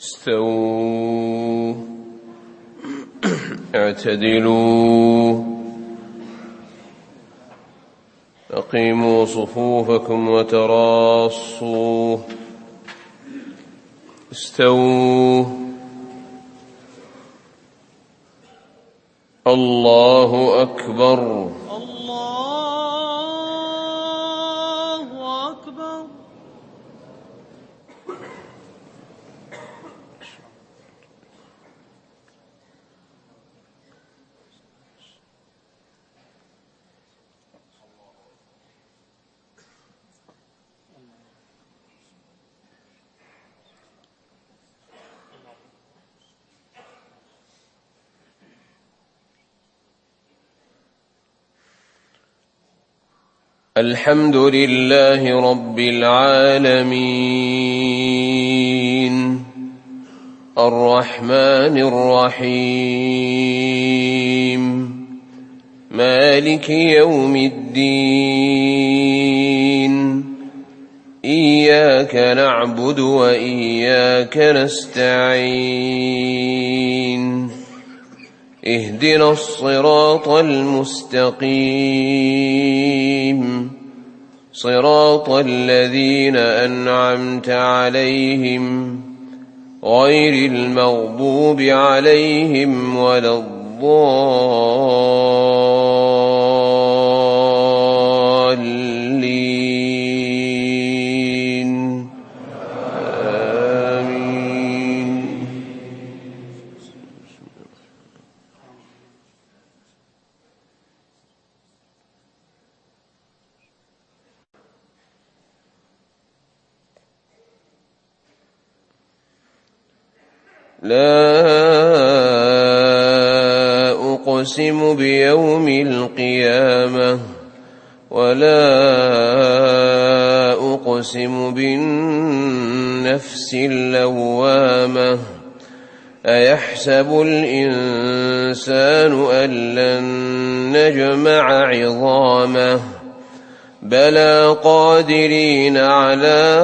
استووا اعتدلوا أقيموا صفوفكم وتراصوا استووا الله أكبر الحمد لله رب العالمين الرحمن الرحيم مالك يوم الدين إياك نعبد وإياك نستعين اهدنا الصراط المستقيم صراط الذين أنعمت عليهم غير المغضوب عليهم ولا الضالين آمين. لا أقسم بيوم القيامة ولا أقسم بالنفس اللوامة أيحسب الإنسان أن لن نجمع عظامه بلى قادرين على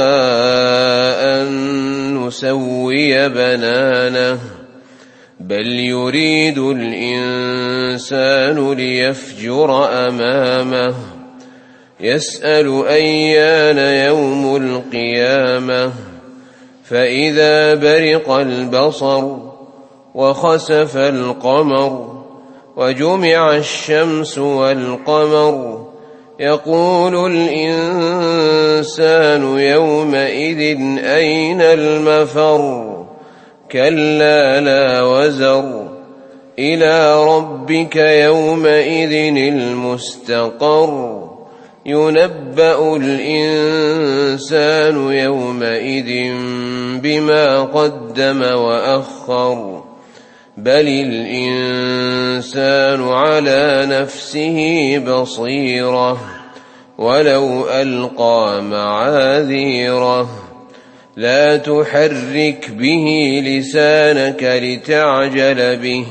أن نسوي بنانه بل يريد الإنسان ليفجر أمامه يسأل أيان يوم القيامة فإذا برق البصر وخسف القمر وجمع الشمس والقمر يقول الإنسان يومئذ أين المفر كلا لا وزر إلى ربك يومئذ المستقر ينبأ الإنسان يومئذ بما قدم وأخر بل الإنسان على نفسه بصيرة ولو ألقى معاذيره لا تحرك به لسانك لتعجل به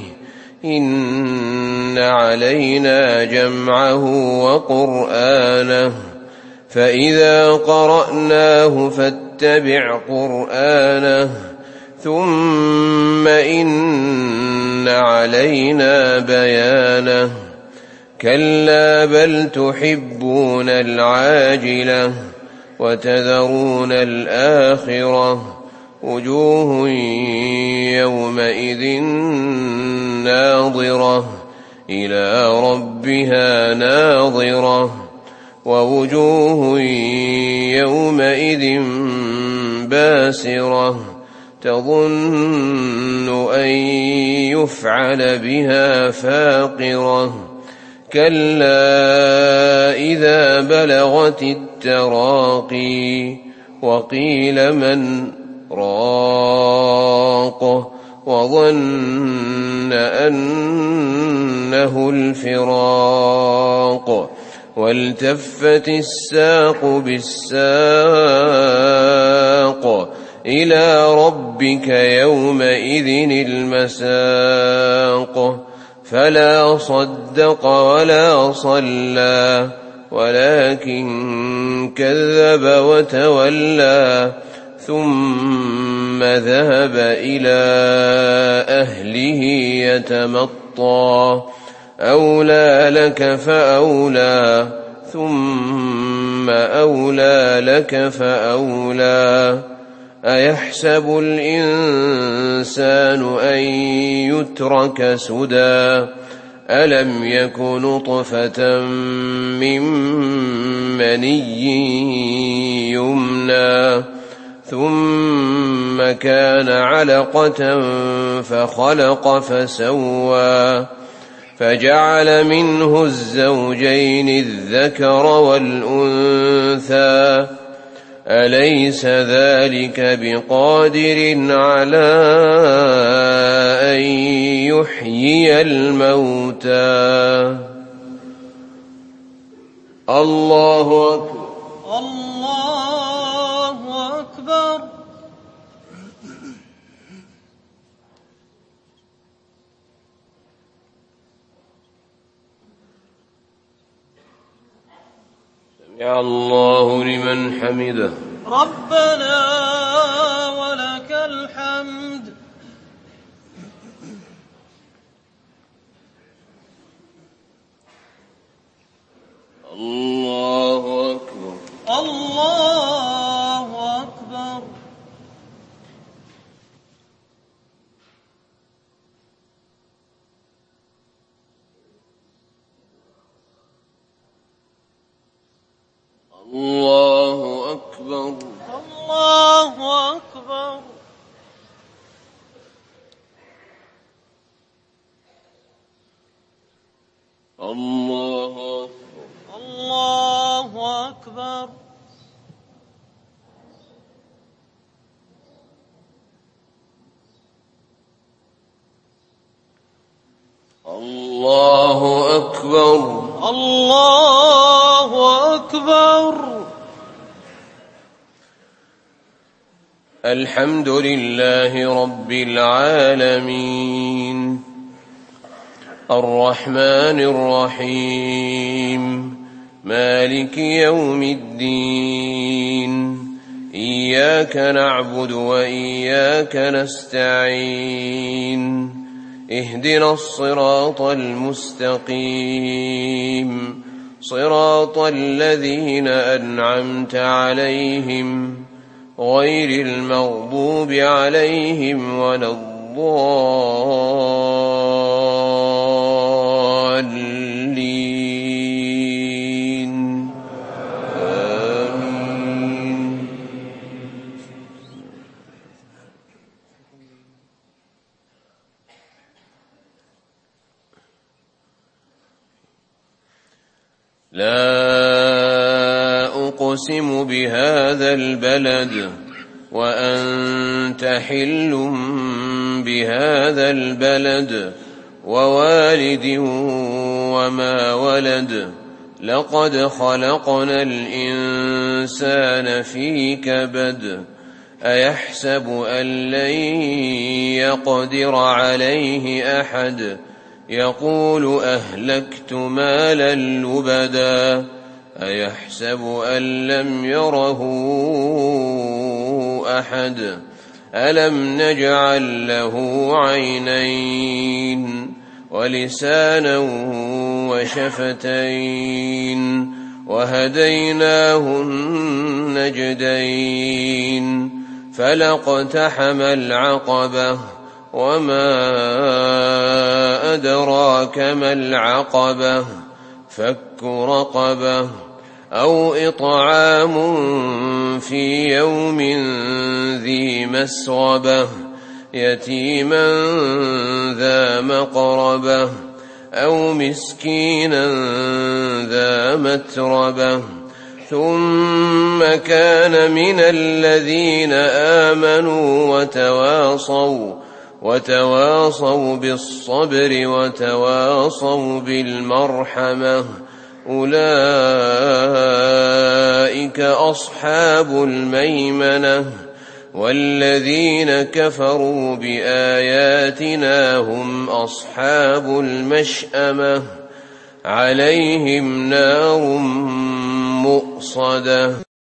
إن علينا جمعه وقرآنه فإذا قرأناه فاتبع قرآنه ثم إن علينا بيانه كلا بل تحبون العاجلة وتذرون الآخرة وجوه يومئذ ناظرة إلى ربها ناظرة ووجوه يومئذ باسرة تظن أن يفعل بها فاقرة كلا إذا بلغت التراقي وقيل من راق وظن أنه الفراق والتفت الساق بالساق إلى ربك يومئذ المساق فلا صدق ولا صلى ولكن كذب وتولى ثم ذهب إلى أهله يتمطى أولى لك فأولى ثم أولى لك فأولى أيحسب الإنسان أن يترك سدى ألم يك نطفة من مني يمنى ثم كان علقة فخلق فسوى فجعل منه الزوجين الذكر والأنثى أليس ذلك بقادر على أن يحيي الموتى الله أكبر الله أكبر سمع الله لمن حمده ربنا ولك الحمد الله أكبر الله أكبر الله أكبر الله أكبر الله أكبر الله أكبر الله أكبر الله أكبر الحمد لله رب العالمين الرحمن الرحيم مالك يوم الدين إياك نعبد وإياك نستعين اهدنا الصراط المستقيم صراط الذين أنعمت عليهم غير المغضوب عليهم ولا الضالين آمين لا أقسم بهذا البلد وأنت حل بهذا البلد ووالد وما ولد لقد خلقنا الإنسان في كبد أيحسب أن لن يقدر عليه أحد يقول أهلكت مالا لبدا أيحسب أن لم يره أحد ألم نجعل له عينين ولسانا وشفتين وهديناه النجدين فلاقتحم العقبة وما أدراك ما العقبة فك رقبة أو إطعام في يوم ذي مسغبة يتيما ذا مقربة أو مسكينا ذا متربة ثم كان من الذين آمنوا وتواصوا بالصبر وتواصوا بالمرحمة أولئك أصحاب الميمنة والذين كفروا بآياتنا هم أصحاب المشأمة عليهم نار مؤصدة